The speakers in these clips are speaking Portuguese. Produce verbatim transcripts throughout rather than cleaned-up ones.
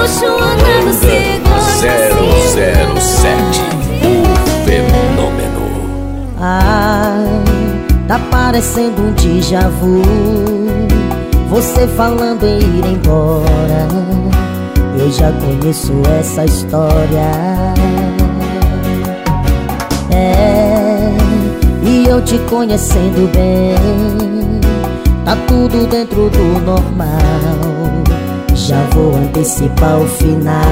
Banda zero zero sete, o fenômeno. Ah, tá parecendo um déjà vu, você falando em ir embora. Eu já conheço essa história. É, e eu te conhecendo bem, tá tudo dentro do normal. Já vou antecipar o final.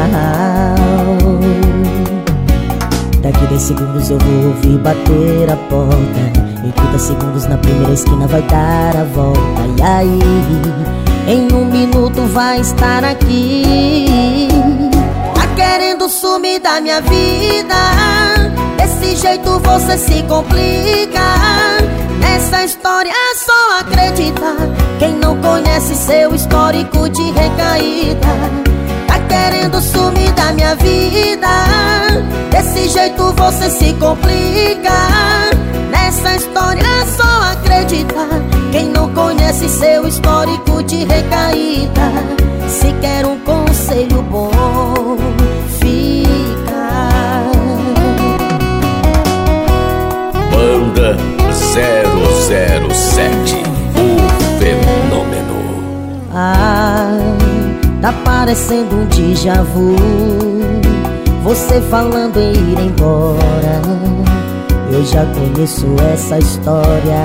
Daqui dez segundos eu vou ouvir bater a porta. Em trinta segundos na primeira esquina vai dar a volta. E aí, em um minuto vai estar aqui. Tá querendo sumir da minha vida. Desse jeito você se complica. Nessa história é só acreditar. Quem não conhece seu histórico de recaída. Tá querendo sumir da minha vida. Desse jeito você se complica. Nessa história é só acreditar. Quem não conhece seu histórico de recaída. Se quer um conselho bom, fica. Banda zero zero sete, o fenômeno. Ah, tá parecendo um déjà vu, você falando em ir embora. Eu já conheço essa história.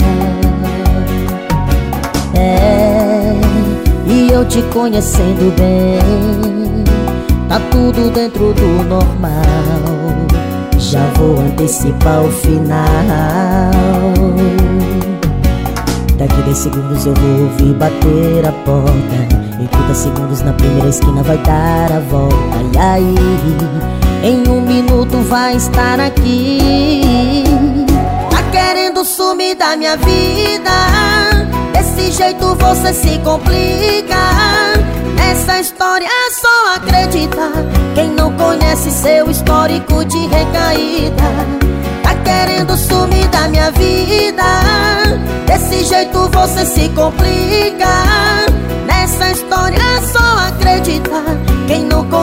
É, e eu te conhecendo bem, tá tudo dentro do normal. Já vou antecipar o final. Daqui dez segundos eu vou ouvir bater a porta. Em trinta segundos na primeira esquina vai dar a volta. E aí, em um minuto vai estar aqui. Tá querendo sumir da minha vida. Desse jeito você se complica. Nessa história é só acreditar. Quem não conhece seu histórico de recaída. Tá querendo sumir da minha vida. Desse jeito você se complica. Nessa história é só acreditar. Quem não